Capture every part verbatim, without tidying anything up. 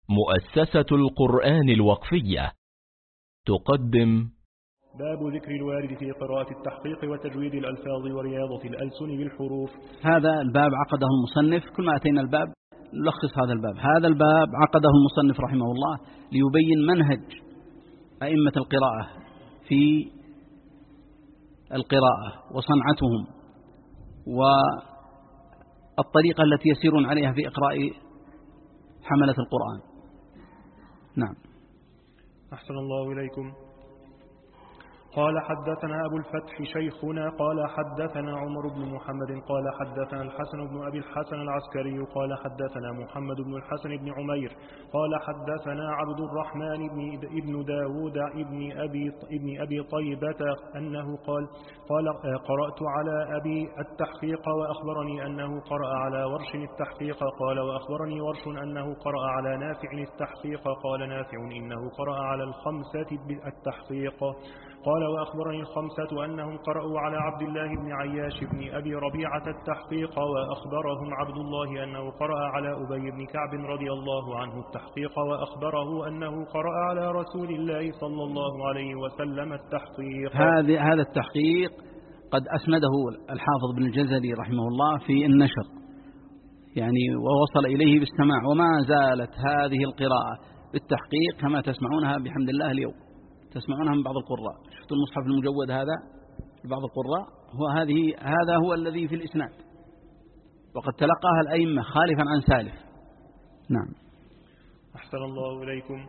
مؤسسة القرآن الوقفية تقدم باب ذكر الوارد في قراءة التحقيق وتجويد الألفاظ ورياضة الألسن بالحروف. هذا الباب عقده المصنف، كل ما أتينا الباب نلخص هذا الباب. هذا الباب عقده المصنف رحمه الله ليبين منهج أئمة القراءة في القراءة وصنعتهم والطريقة التي يسيرون عليها في إقراء حملة القرآن. نعم. أحسن الله إليكم. قال حدثنا أبو الفتح شيخنا قال حدثنا عمر بن محمد قال حدثنا الحسن بن أبي الحسن العسكري قال حدثنا محمد بن الحسن بن عمير قال حدثنا عبد الرحمن بن ابن داود ابن أبي, ابن أبي طيبة أنه قال قال قرأت على أبي التحقيق وأخبرني أنه قرأ على ورش التحقيق قال وأخبرني ورش أنه قرأ على نافع التحقيق قال نافع إنه قرأ على الخمسة التحقيق قال وأخبرني الخمسة أنهم قرأوا على عبد الله بن عياش بن أبي ربيعة التحقيق وأخبرهم عبد الله أنه قرأ على أبي بن كعب رضي الله عنه التحقيق وأخبره أنه قرأ على رسول الله صلى الله عليه وسلم التحقيق. هذا التحقيق قد أسنده الحافظ بن الجزري رحمه الله في النشر، يعني ووصل إليه بالسماع، وما زالت هذه القراءة بالتحقيق كما تسمعونها بحمد الله اليوم، تسمعونها من بعض القراء. شفتوا المصحف المجود هذا لبعض القراء، هو هذه هذا هو الذي في الإسناد، وقد تلقاها الأئمة خالفا عن سالف. نعم. أحسن الله إليكم.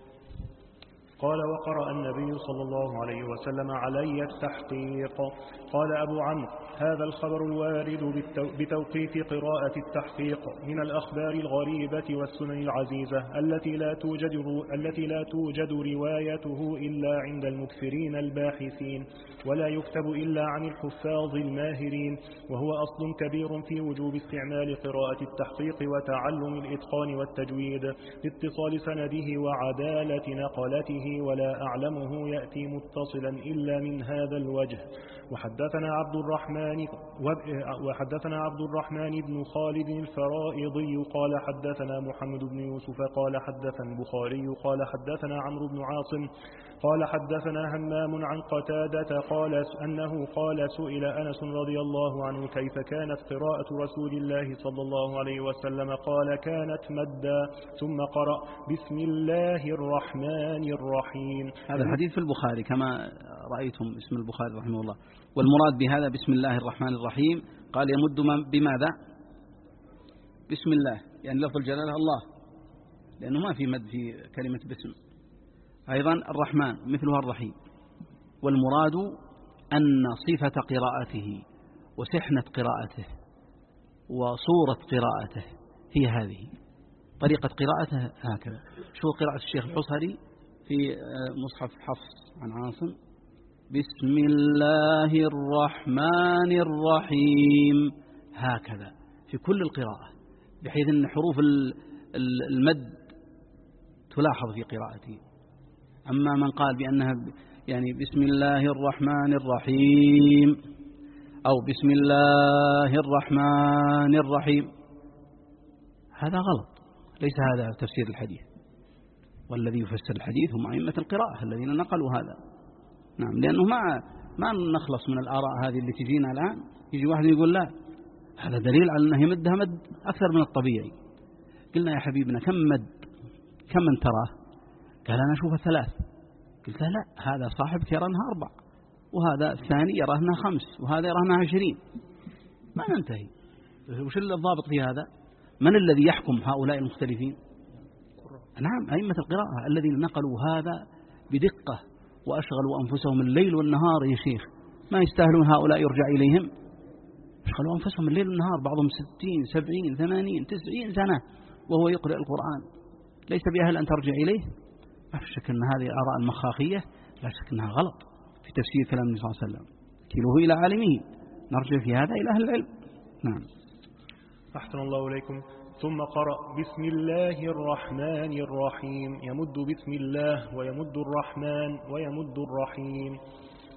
قال وقرأ النبي صلى الله عليه وسلم علي التحقيق. قال أبو عمرو هذا الخبر الوارد بتوقيف قراءة التحقيق من الأخبار الغريبة والسنن العزيزة التي لا توجد التي لا توجد روايته إلا عند المكثرين الباحثين، ولا يكتب إلا عن الحفاظ الماهرين، وهو أصل كبير في وجوب استعمال قراءة التحقيق وتعلم الإتقان والتجويد لاتصال سنده وعدالة نقلته، ولا أعلمه يأتي متصلا إلا من هذا الوجه. وحدثنا عبد الرحمن وحدثنا عبد الرحمن بن خالد الفرائضي قال حدثنا محمد بن يوسف قال حدثنا البخاري قال حدثنا عمرو بن عاصم قال حدثنا همام عن قتادة قال أنه قال سئل أنس رضي الله عنه كيف كانت قراءة رسول الله صلى الله عليه وسلم قال كانت مدا ثم قرأ بسم الله الرحمن الرحيم. هذا الحديث في البخاري كما رأيتم اسم البخاري رحمه الله. والمراد بهذا بسم الله الرحمن الرحيم قال يمد بماذا؟ بسم الله، يعني لفظ الجلالة الله، لأنه ما في مد في كلمة بسم. أيضا الرحمن مثلها الرحيم. والمراد أن صفة قراءته وسحنة قراءته وصورة قراءته هي هذه، طريقة قراءته هكذا. شو قراءة الشيخ الحصري في مصحف حفص عن عاصم؟ بسم الله الرحمن الرحيم، هكذا في كل القراءة، بحيث أن حروف المد تلاحظ في قراءته. أما من قال بأنها يعني بسم الله الرحمن الرحيم أو بسم الله الرحمن الرحيم، هذا غلط، ليس هذا تفسير الحديث. والذي يفسر الحديث هم أئمة القراءة الذين نقلوا هذا. نعم، لأنه ما ما نخلص من الآراء هذه اللي تجينا الآن. يجي واحد يقول لا، هذا دليل على أنه يمدها مد أكثر من الطبيعي. قلنا يا حبيبنا كم مد، كم من تراه؟ قال أنا أشوفه ثلاث. قلت له لا، هذا صاحبك يرى أنها أربع، وهذا الثاني يرى أنها خمس، وهذا يرى أنها عشرين. ما ننتهي. وش الضابط في هذا؟ من الذي يحكم هؤلاء المختلفين؟ نعم، أئمة القراءة الذين نقلوا هذا بدقة وأشغلوا أنفسهم الليل والنهار. يا شيخ ما يستاهلون هؤلاء يرجع إليهم؟ أشغلوا أنفسهم الليل والنهار، بعضهم ستين سبعين ثمانين تسعين سنة وهو يقرأ القرآن، ليس بأهل أن ترجع إليه؟ ما في شك أن هذه الآراء المخاخية لا شك أنها غلط في تفسير كلام النبي صلى الله عليه وسلم. كيلوه إلى عالمه، نرجع في هذا إلى أهل العلم. نعم. أحسن الله إليكم. ثم قرأ بسم الله الرحمن الرحيم، يمد بسم الله ويمد الرحمن ويمد الرحيم.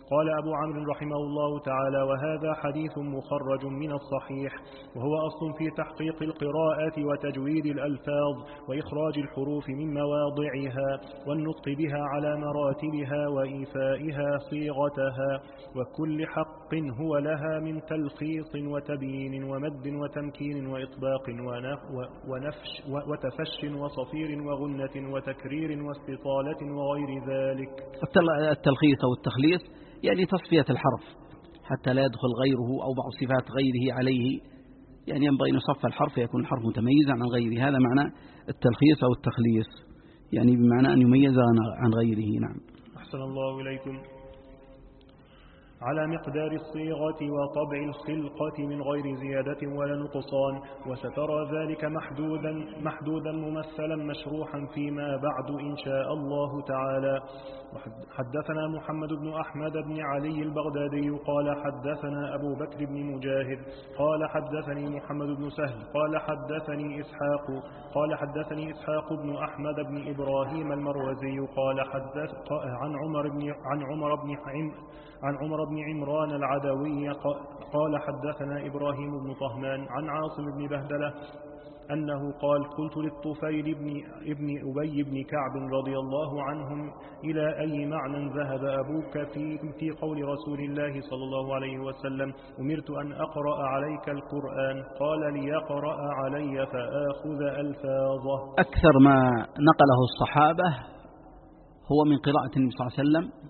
قال أبو عمرو رحمه الله تعالى: وهذا حديث مخرج من الصحيح، وهو أصل في تحقيق القراءة وتجويد الألفاظ وإخراج الحروف من مواضعها والنطق بها على مراتبها وإيفائها صيغتها، وكل حق هو لها من تلخيص وتبيين ومد وتمكين وإطباق ونفش وتفش وصفير وغنة وتكرير واستطالة وغير ذلك. التلخيص أو التخليص يعني تصفية الحرف حتى لا يدخل غيره أو بعض صفات غيره عليه، يعني ينبغي أن يصف الحرف يكون الحرف متميزا عن غيره. هذا معنى التلخيص أو التخليص، يعني بمعنى أن يميز عن غيره. نعم. أحسن الله إليكم. على مقدار الصيغة وطبع الخلقة من غير زيادة ولا نقصان، وسترى ذلك محدودا محدودا ممثلا مشروحا فيما بعد إن شاء الله تعالى. حدثنا محمد بن أحمد بن علي البغدادي قال حدثنا أبو بكر بن مجاهد قال حدثني محمد بن سهل قال حدثني إسحاق قال حدثني إسحاق بن أحمد بن إبراهيم المروزي قال حدث عن عمر بن عن عمر بن عم عن عمر بن عمران العدوي قال حدثنا إبراهيم بن طهمان عن عاصم بن بهدلة أنه قال: قلت للطفيل بن ابن أبي بن كعب رضي الله عنهم: إلى أي معنى ذهب أبوك في في قول رسول الله صلى الله عليه وسلم: أمرت أن أقرأ عليك القرآن؟ قال: ليقرأ علي فآخذ ألفاظه. أكثر ما نقله الصحابة هو من قراءة النبي صلى الله عليه وسلم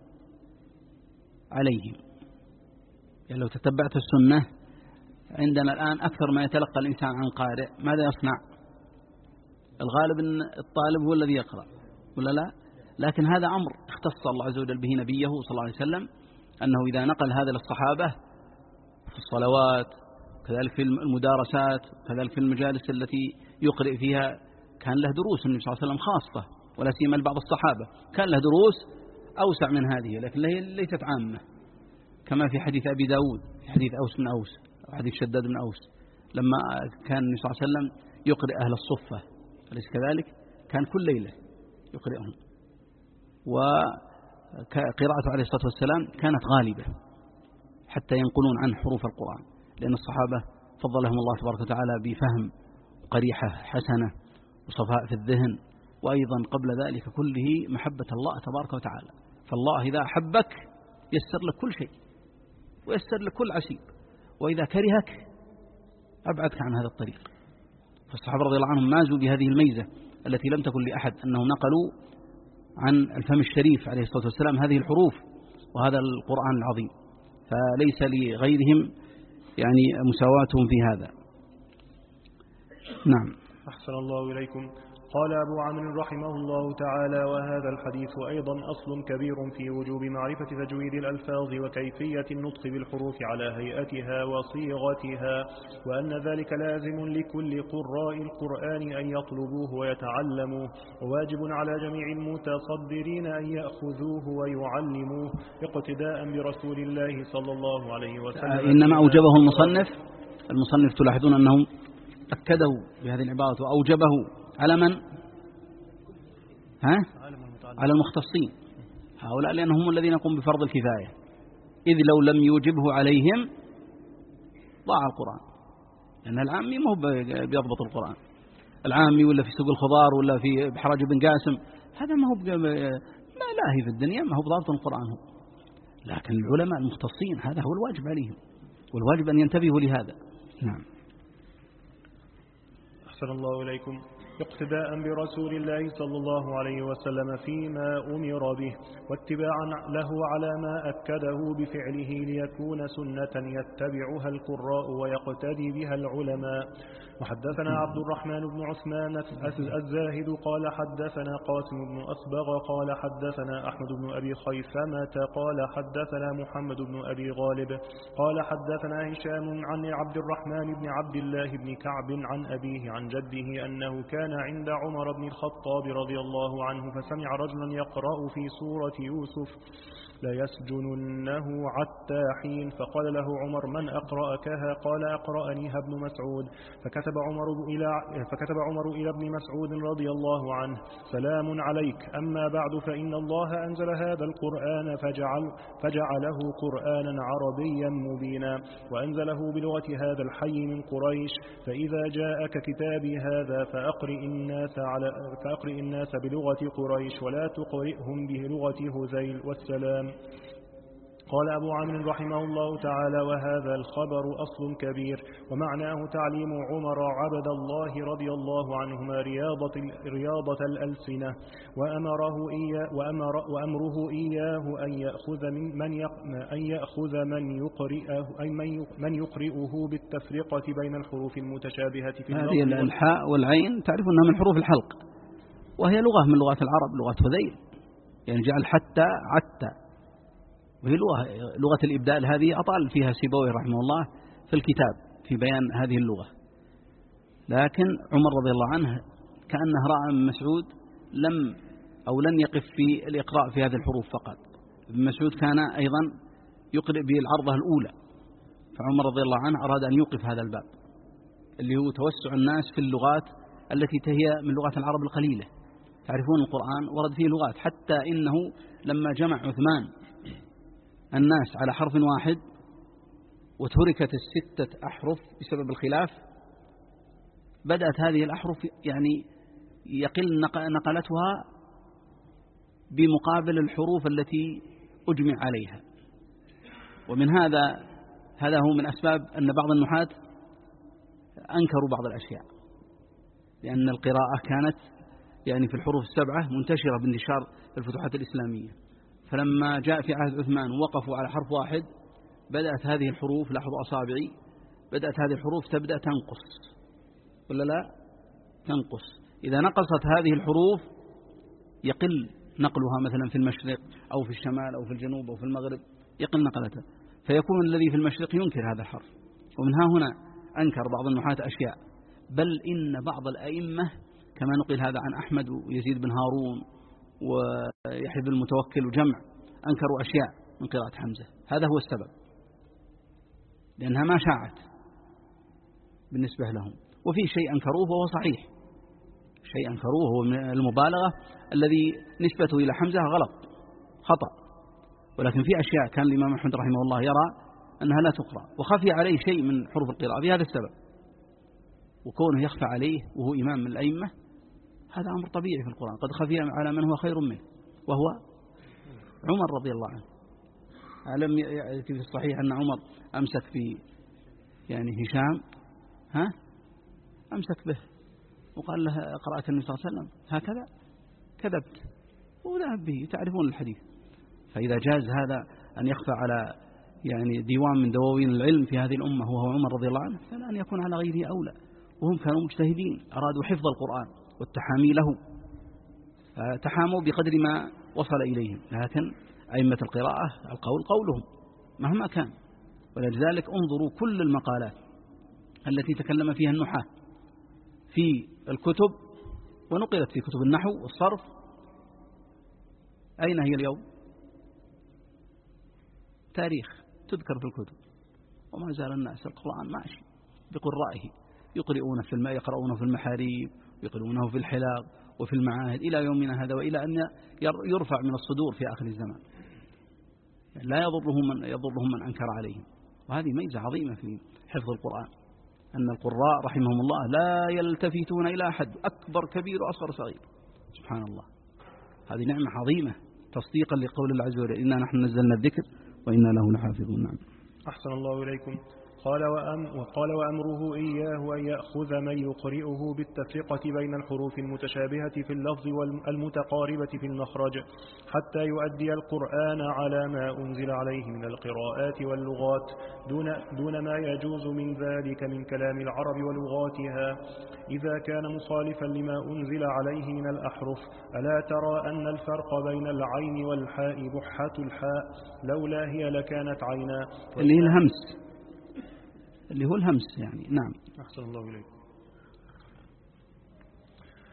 عليهم. يعني لو تتبعت السنة عندنا الآن أكثر ما يتلقى الإنسان عن قارئ ماذا يصنع؟ الغالب أن الطالب هو الذي يقرأ ولا لا؟ لكن هذا أمر اختص الله عز وجل به نبيه صلى الله عليه وسلم، أنه إذا نقل هذا للصحابة في الصلوات كذلك في المدارسات كذلك في المجالس التي يقرئ فيها كان له دروس النبي صلى الله عليه وسلم خاصة، ولا سيما لبعض الصحابة كان له دروس أوسع من هذه، لكن ليست عامة، كما في حديث أبي داود في حديث أوس بن أوس أو حديث شداد بن أوس لما كان النبي صلى الله عليه وسلم يقرئ أهل الصفة، أليس كذلك؟ كان كل ليلة يقرئهم، وقراءته عليه الصلاة والسلام كانت غالبة حتى ينقلون عن حروف القرآن، لأن الصحابة فضلهم الله تبارك وتعالى بفهم قريحة حسنة وصفاء في الذهن، وأيضا قبل ذلك كله محبة الله تبارك وتعالى. فالله إذا أحبك يسر لك كل شيء ويسر لك كل عسير، وإذا كرهك أبعدك عن هذا الطريق. فالصحابة رضي الله عنهم مازوا بهذه الميزة التي لم تكن لأحد، أنهم نقلوا عن الفم الشريف عليه الصلاة والسلام هذه الحروف وهذا القرآن العظيم، فليس لغيرهم يعني مساواتهم في هذا. نعم. أحسن الله إليكم. قال أبو عمرو رحمه الله تعالى: وهذا الحديث أيضا أصل كبير في وجوب معرفة تجويد الألفاظ وكيفية النطق بالحروف على هيئتها وصيغتها، وأن ذلك لازم لكل قراء القرآن أن يطلبوه ويتعلموه، وواجب على جميع المتصدرين أن يأخذوه ويعلموه اقتداء برسول الله صلى الله عليه وسلم. إنما أوجبه المصنف المصنف تلاحظون أنهم أكدوا بهذه العبارة وأوجبه على من؟ ها؟ على المختصين هؤلاء، لأنهم الذين يقوم بفرض الكفاية، إذ لو لم يوجبه عليهم ضاع القرآن، لأن العامي ما هو بيضبط القرآن، العامي ولا في سوق الخضار ولا في بحراج بن قاسم هذا ما هو ما لاهي في الدنيا، ما هو بضابط القرآن هو. لكن العلماء المختصين هذا هو الواجب عليهم، والواجب أن ينتبهوا لهذا. نعم. أحسن الله إليكم. اقتداء برسول الله صلى الله عليه وسلم فيما أمر به، واتباعا له على ما أكده بفعله ليكون سنة يتبعها القراء ويقتدي بها العلماء. وحدثنا عبد الرحمن بن عثمان الزاهد قال حدثنا قاسم بن أصبغ قال حدثنا أحمد بن أبي خيثمة قال حدثنا محمد بن أبي غالب قال حدثنا هشام عن عبد الرحمن بن عبد الله بن كعب عن أبيه عن جده أنه كان كان عند عمر بن الخطاب رضي الله عنه فسمع رجلا يقرأ في سورة يوسف ليسجننه حتى حين، فقال له عمر: من أقرأكها؟ قال: أقرأنيها ابن مسعود. فكتب عمر إلى فكتب عمر إلى ابن مسعود رضي الله عنه: سلام عليك، أما بعد، فإن الله أنزل هذا القرآن فجعل فجعله قرآنا عربيا مبينا، وأنزله بلغة هذا الحي من قريش، فإذا جاءك كتابي هذا فأقرئ الناس على فأقرئ الناس بلغة قريش ولا تقرئهم بلغة هذيل، والسلام. قال أبو عامر رحمه الله تعالى: وهذا الخبر أصل كبير، ومعناه تعليم عمر عبد الله رضي الله عنهما رياضة, رياضة الألسنة، وأمره إياه, وأمر وأمره إياه أن يأخذ من, من, أن يأخذ من, يقرئه أي من يقرئه بالتفرقة بين الحروف المتشابهة في اللفظ. هذه الحاء والعين تعرف أنها من حروف الحلق، وهي لغة من لغات العرب، لغة هذيل، يعني جعل حتى عتى، وهي لغة, لغة الإبدال. هذه أطال فيها سيبويه رحمه الله في الكتاب في بيان هذه اللغة. لكن عمر رضي الله عنه كأنه رأى من مسعود لم أو لن يقف في الإقراء في هذه الحروف فقط. ابن مسعود كان أيضا يقرأ بالعرضة الأولى، فعمر رضي الله عنه أراد أن يوقف هذا الباب اللي هو توسع الناس في اللغات التي هي من لغات العرب القليلة. تعرفون القرآن ورد فيه لغات، حتى إنه لما جمع عثمان الناس على حرف واحد وتركت الستة أحرف بسبب الخلاف، بدأت هذه الأحرف يعني يقل نقلتها بمقابل الحروف التي أجمع عليها. ومن هذا هذا هو من أسباب أن بعض النحاة أنكروا بعض الأشياء، لأن القراءة كانت يعني في الحروف السبعة منتشرة بانتشار الفتوحات الإسلامية، فلما جاء في عهد عثمان وقفوا على حرف واحد بدأت هذه الحروف، لاحظوا أصابعي، بدأت هذه الحروف تبدأ تنقص ولا لا تنقص. إذا نقصت هذه الحروف يقل نقلها مثلا في المشرق أو في الشمال أو في الجنوب أو في المغرب، يقل نقلتها، فيكون الذي في المشرق ينكر هذا الحرف. ومنها هنا أنكر بعض النحاة أشياء، بل إن بعض الأئمة كما نقل هذا عن أحمد ويزيد بن هارون ويحيى بن المتوكل وجمع أنكروا أشياء من قراءة حمزة. هذا هو السبب، لأنها ما شاعت بالنسبة لهم. وفي شيء أنكروه وهو صحيح، شيء أنكروه هو من المبالغة الذي نسبته إلى حمزة غلط خطأ، ولكن في أشياء كان الإمام أحمد رحمه الله يرى أنها لا تقرأ، وخفي عليه شيء من حروف القراءة بهذا السبب. وكونه يخفى عليه وهو إمام من الأئمة هذا أمر طبيعي في القرآن، قد خفي على من هو خير منه وهو عمر رضي الله عنه. ألم يأتي في الصحيح أن عمر أمسك في يعني هشام ها أمسك به وقال له قرأت النبي صلى الله عليه وسلم هكذا، كذبت وذهب به. تعرفون الحديث. فإذا جاز هذا أن يخفى على يعني ديوان من دواوين العلم في هذه الأمة وهو عمر رضي الله عنه، فلا أن يكون على غيره أولى. وهم كانوا مجتهدين، أرادوا حفظ القرآن والتحامي له، تحاموا بقدر ما وصل إليهم. لكن أئمة القراءة القول قولهم مهما كان. ولذلك انظروا كل المقالات التي تكلم فيها النحاة في الكتب ونقلت في كتب النحو والصرف، أين هي اليوم؟ تاريخ تذكر في الكتب، وما زال الناس القرآن ماشي بقرائه، يقرؤون في الماء، يقرؤونه في المحاريب، يقرؤونه في الحلاق وفي المعاهد إلى يومنا هذا، وإلى أن يرفع من الصدور في آخر الزمان. يعني لا يضرهم من يضرهم من أنكر عليهم. وهذه ميزة عظيمة في حفظ القرآن، أن القراء رحمهم الله لا يلتفتون إلى أحد، أكبر كبير وأصغر صغير. سبحان الله، هذه نعمة عظيمة تصديقا لقول الله عز وجل: إنا نحن نزلنا الذكر وإنا له لحافظون. نعم. أحسن الله إليكم. قال وأم وقال وأمره إياه أن يأخذ من يقرئه بالتفرقة بين الحروف المتشابهة في اللفظ والمتقاربة في المخرج، حتى يؤدي القرآن على ما أنزل عليه من القراءات واللغات، دون, دون ما يجوز من ذلك من كلام العرب ولغاتها إذا كان مخالفا لما أنزل عليه من الأحرف. ألا ترى أن الفرق بين العين والحاء بحة الحاء، لولا هي لكانت عينا، اللي هي الهمس، اللي هو الهمس يعني. نعم. أحسن الله إليكم.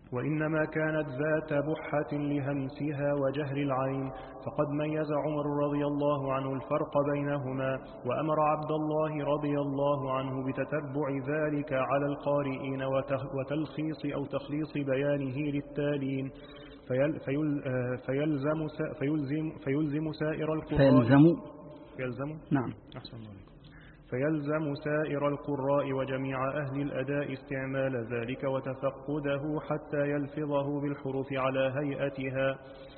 وإنما كانت ذات بحة لهمسها وجهر العين، فقد ميز عمر رضي الله عنه الفرق بينهما، وأمر عبد الله رضي الله عنه بتتبع ذلك على القارئين وتلخيص أو تخليص بيانه للتالين، فيل فيل فيلزم فيلزم فيلزم سائر القراء فيلزم فيلزم نعم أحسن الله عليكم. فيلزم سائر القراء وجميع أهل الأداء استعمال ذلك وتفقده حتى يلفظه بالحروف على هيئتها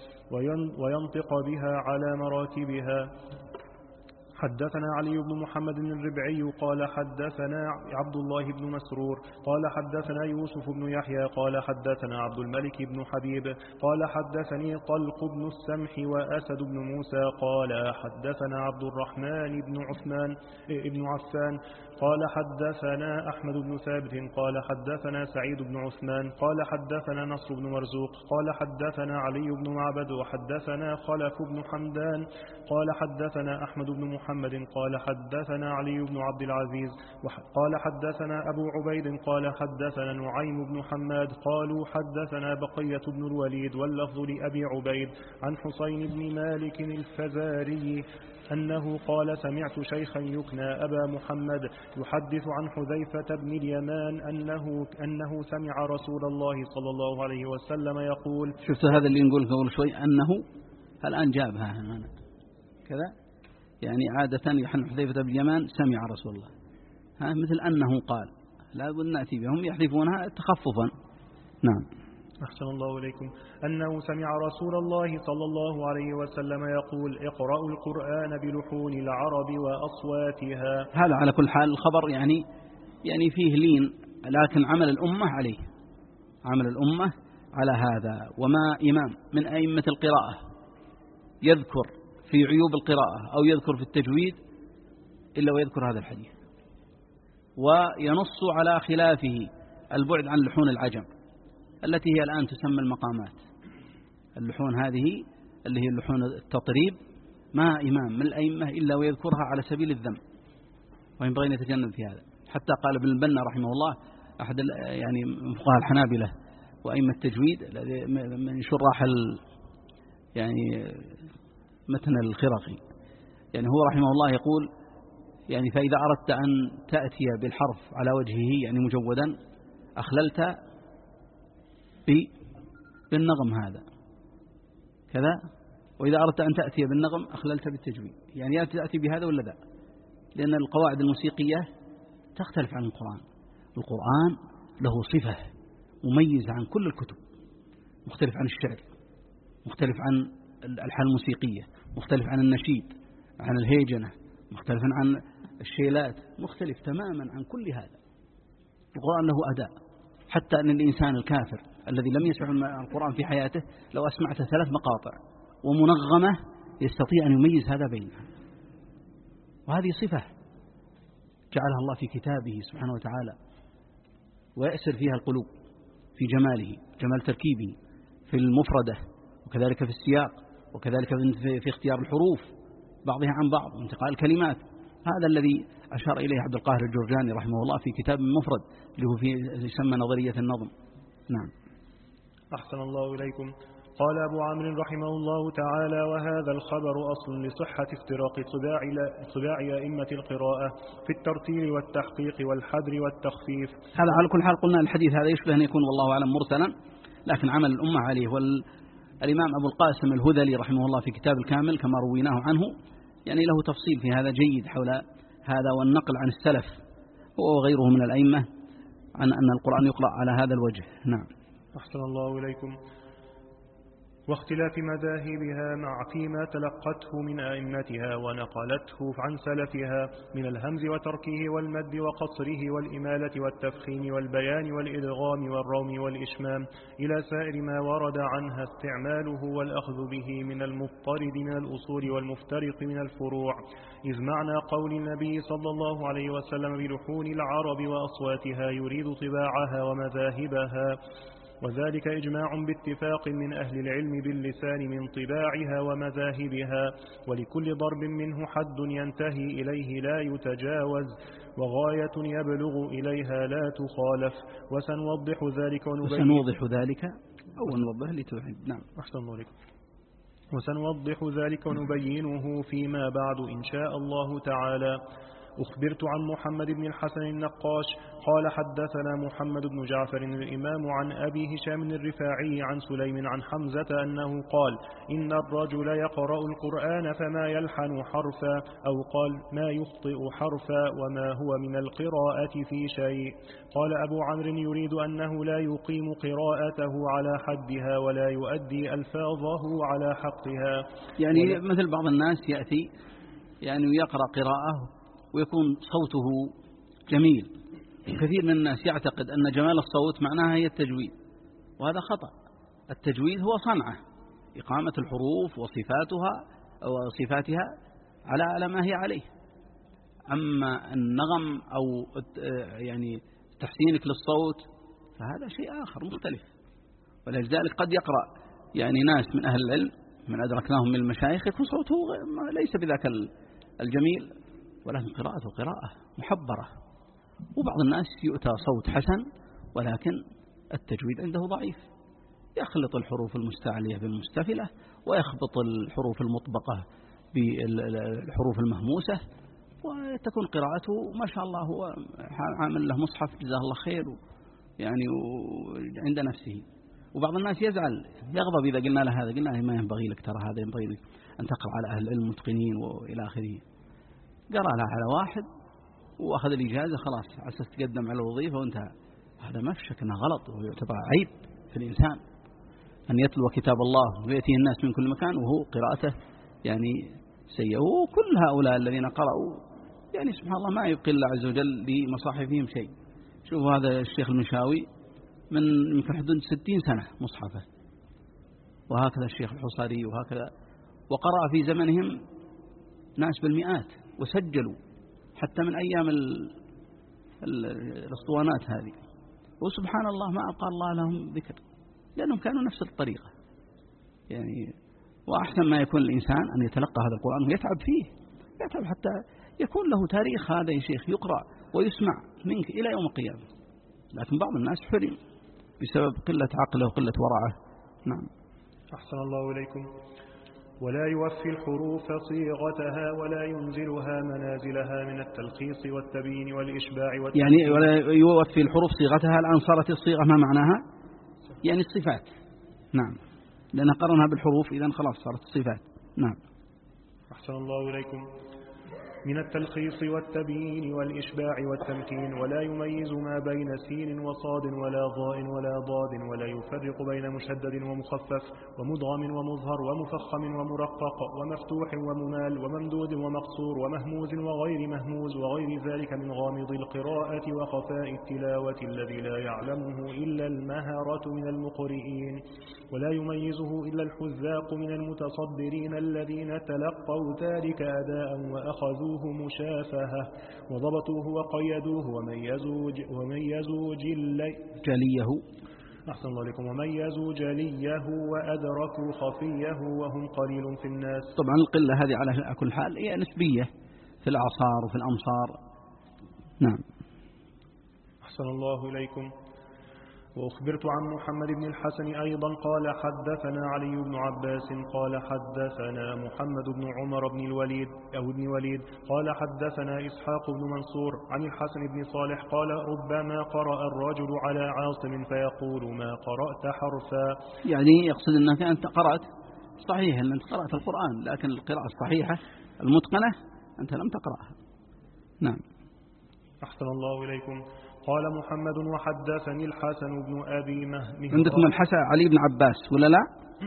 وينطق بها على مراتبها. حدثنا علي بن محمد الربعي قال حدثنا عبد الله بن مسرور قال حدثنا يوسف بن يحيى قال حدثنا عبد الملك بن حبيب قال حدثني طلق بن السمح وأسد بن موسى قال حدثنا عبد الرحمن بن عثمان بن عفان قال حدثنا أحمد بن ثابت قال حدثنا سعيد بن عثمان قال حدثنا نصر بن مرزوق قال حدثنا علي بن معبد وحدثنا خلف بن حمدان قال حدثنا أحمد بن محمد قال حدثنا علي بن عبد العزيز قال حدثنا أبو عبيد قال حدثنا نعيم بن حماد قالوا حدثنا بقية بن الوليد واللفظ لأبي عبيد عن حسين بن مالك الفزاري أنه قال سمعت شيخا يكنى أبا محمد يحدث عن حذيفة بن اليمان أنه, أنه سمع رسول الله صلى الله عليه وسلم يقول. شفت هذا اللي نقول قبل شوي أنه الآن جابها هنا كذا، يعني عادة يحن حذيفة بن اليمان سمع رسول الله، ها مثل أنه قال، لا بد نأتي بهم يحذفونها تخففا. نعم. أحسن الله إليكم. أنه سمع رسول الله صلى الله عليه وسلم يقول اقرأوا القرآن بلحون العرب وأصواتها. هذا على كل حال الخبر يعني يعني فيه لين، لكن عمل الأمة عليه، عمل الأمة على هذا. وما إمام من أئمة القراءة يذكر في عيوب القراءة أو يذكر في التجويد إلا ويذكر هذا الحديث، وينص على خلافه البعد عن لحون العجم التي هي الآن تسمى المقامات. اللحون هذه اللي هي اللحون التطريب، ما إمام من الأئمة إلا ويذكرها على سبيل الذم، وينبغي أن يتجنب في هذا. حتى قال ابن البنا رحمه الله أحد يعني من فقهاء الحنابلة وأئمة التجويد من شراح يعني متن الخرقي، يعني هو رحمه الله يقول يعني فإذا أردت أن تأتي بالحرف على وجهه يعني مجودا أخللت بالنغم هذا كذا، وإذا أردت أن تأتي بالنغم أخللت بالتجويد، يعني تأتي بهذا ولا ذا، لأن القواعد الموسيقية تختلف عن القرآن. القرآن له صفة مميزة عن كل الكتب، مختلف عن الشعر، مختلف عن الألحان الموسيقية، مختلف عن النشيد، عن الهيجنة، مختلف عن الشيلات، مختلف تماما عن كل هذا. القرآن له أداء، حتى أن الإنسان الكافر الذي لم يسمع القرآن في حياته لو أسمعته ثلاث مقاطع ومنغمة يستطيع أن يميز هذا بينها. وهذه صفة جعلها الله في كتابه سبحانه وتعالى، ويأسر فيها القلوب في جماله، جمال تركيبه في المفردة، وكذلك في السياق، وكذلك في اختيار الحروف بعضها عن بعض وانتقاء الكلمات. هذا الذي أشار إليه عبد القاهر الجرجاني رحمه الله في كتاب مفرد اللي هو في يسمى نظرية النظم. نعم. أحسن الله إليكم. قال أبو عامر رحمه الله تعالى وهذا الخبر أصل لصحة افتراق طباع أئمة القراءة في الترتيل والتحقيق والحذر والتخفيف. هذا على كل حال قلنا الحديث هذا يشبه أن يكون والله أعلم مرسلا، لكن عمل الأمة عليه. والإمام أبو القاسم الهذلي رحمه الله في كتاب الكامل كما رويناه عنه يعني له تفصيل في هذا جيد حول هذا، والنقل عن السلف وغيره من الأئمة عن أن القرآن يقرأ على هذا الوجه. نعم. أحسن الله إليكم. واختلاف مذاهبها مع فيما تلقته من أئمتها ونقلته عن سلفها من الهمز وتركه والمد وقصره والإمالة والتفخيم والبيان والإدغام والروم والإشمام إلى سائر ما ورد عنها استعماله والأخذ به من المضطرد من الأصول والمفترق من الفروع، إذ معنى قول النبي صلى الله عليه وسلم بلحون العرب وأصواتها يريد طباعها ومذاهبها وذلك إجماع باتفاق من أهل العلم باللسان من طباعها ومذاهبها، ولكل ضرب منه حد ينتهي إليه لا يتجاوز، وغاية يبلغ إليها لا تخالف. وسنوضح ذلك ونبين وسنوضح ذلك أو نوضح لتوحيد. نعم أحسن الله عليكم. وسنوضح ذلك ونبينه فيما بعد إن شاء الله تعالى. أخبرت عن محمد بن الحسن النقاش قال حدثنا محمد بن جعفر الإمام عن أبي هشام الرفاعي عن سليم عن حمزة أنه قال إن الرجل يقرأ القرآن فما يلحن حرفا، أو قال ما يخطئ حرفا وما هو من القراءة في شيء. قال أبو عمرو يريد أنه لا يقيم قراءته على حدها ولا يؤدي ألفاظه على حقها. يعني مثل بعض الناس يأتي يعني يقرأ قراءة ويكون صوته جميل. كثير من الناس يعتقد أن جمال الصوت معناها هي التجويد، وهذا خطأ. التجويد هو صنعة، إقامة الحروف وصفاتها وصفاتها على على ما هي عليه. أما النغم أو يعني تحسينك للصوت فهذا شيء آخر مختلف. ولذلك قد يقرأ يعني ناس من أهل العلم من أدركناهم من المشايخ يكون صوته ليس بذاك الجميل، ولكن قراءته قراءة محبرة. وبعض الناس يؤتى صوت حسن ولكن التجويد عنده ضعيف، يخلط الحروف المستعلية بالمستفلة ويخبط الحروف المطبقة بالحروف المهموسة، وتكون قراءته ما شاء الله هو عامل له مصحف جزاه الله خير يعني عند نفسه. وبعض الناس يزعل يغضب إذا قلنا له هذا، قلنا له ما ينبغي لك، ترى هذا ينبغي لك أن تقرأ على أهل العلم المتقنين وإلى آخره. قرأ لها على واحد وأخذ الإجازة خلاص على أساس تقدم على الوظيفة وانتهى. هذا ما في شك أنه غلط ويعتبر عيب في الإنسان أن يتلو كتاب الله ويأتيه الناس من كل مكان وهو قراءته يعني سيئة. وكل هؤلاء الذين قرأوا يعني سبحان الله ما يبقي الله عز وجل لمصاحفهم شيء. شوفوا هذا الشيخ المشاوي من يمكن حدود ستين سنة مصحفه، وهكذا الشيخ الحصري وهكذا، وقرأ في زمنهم ناس بالمئات وسجلوا حتى من أيام الأسطوانات هذه. وسبحان الله ما أبقى الله لهم ذكر لأنهم كانوا نفس الطريقة يعني. وأحسن ما يكون الإنسان أن يتلقى هذا القرآن ويتعب فيه، يتعب حتى يكون له تاريخ هذا يا شيخ يقرأ ويسمع منك إلى يوم القيامة. لكن بعض الناس حرم بسبب قلة عقله وقلة ورعه. نعم أحسن الله إليكم. ولا يوفي الحروف صيغتها ولا ينزلها منازلها من التلخيص والتبيين والإشباع والتبيين. يعني ولا يوفي الحروف صيغتها. الآن صارت الصيغة ما معناها؟ يعني الصفات. نعم لأن قرنها بالحروف إذن خلاص صارت الصفات. نعم أحسن الله إليكم. من التلخيص والتبيين والإشباع والتمكين. ولا يميز ما بين سين وصاد ولا ضاء ولا ضاد، ولا يفرق بين مشدد ومخفف ومدغم ومظهر ومفخم ومرقق ومفتوح وممال وممدود ومقصور ومهموز وغير مهموز وغير ذلك من غامض القراءة وخفاء التلاوة الذي لا يعلمه إلا المهرة من المقرئين. ولا يميزه إلا الحذاق من المتصدرين الذين تلقوا ذلك أداء وأخذوا مشافهة وضبطوه وقيدوه وميزوا وميزوا جليه أحسن الله عليكم وميزوا جليه وأدركوا خفيه وهم قليل في الناس. طبعا القلة هذه على كل حال هي نسبية في الأعصار وفي الأمصار. نعم أحسن الله إليكم. وأخبرت عن محمد بن الحسن أيضا قال حدثنا علي بن عباس قال حدثنا محمد بن عمر بن الوليد أو ابن وليد قال حدثنا إسحاق بن منصور عن الحسن بن صالح قال ربما قرأ الرجل على عاصم فيقول ما قرأت حرفا. يعني يقصد أنك أنت قرأت صحيح أن أنت قرأت القرآن، لكن القراءة الصحيحة المتقنة أنت لم تقرأها. نعم أحسن الله إليكم. قال محمد وحدثني الحسن بن أبي مهران. عندكم الحسن علي بن عباس ولا لا؟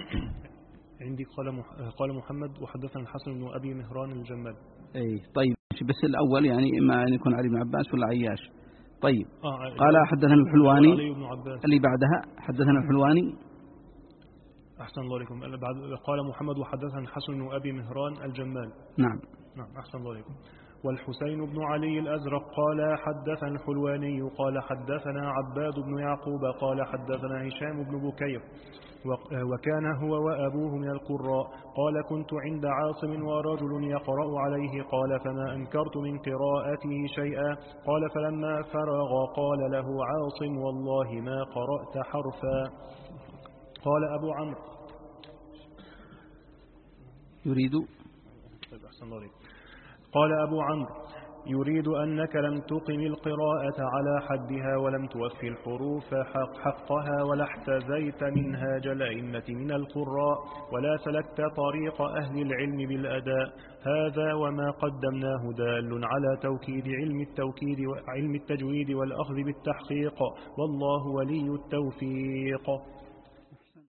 عندي قال قال محمد وحدثنا الحسن بن أبي مهران الجمال. أي طيب بس الأول يعني إما أن يكون علي بن عباس ولا عياش. طيب آه قال حدثنا الحلواني اللي بعدها حدثنا الحلواني. أحسن الله عليكم. قال محمد وحدثنا الحسن بن أبي مهران الجمال. نعم نعم أحسن الله عليكم. والحسين بن علي الأزرق قال حدثنا الحلواني قال حدثنا عباد بن يعقوب قال حدثنا هشام بن بكير وكان هو وأبوه من القراء قال كنت عند عاصم ورجل يقرأ عليه قال فما أنكرت من قراءته شيئا قال فلما فرغ قال له عاصم والله ما قرأت حرفا. قال أبو عمرو يريد قال أبو عمرو يريد أنك لم تقم القراءة على حدها ولم توفي الحروف حق حقها ولا احتزيت منهاج الأئمة من القراء ولا سلكت طريق أهل العلم بالأداء. هذا وما قدمناه دال على توكيد علم التوكيد وعلم التجويد والأخذ بالتحقيق والله ولي التوفيق.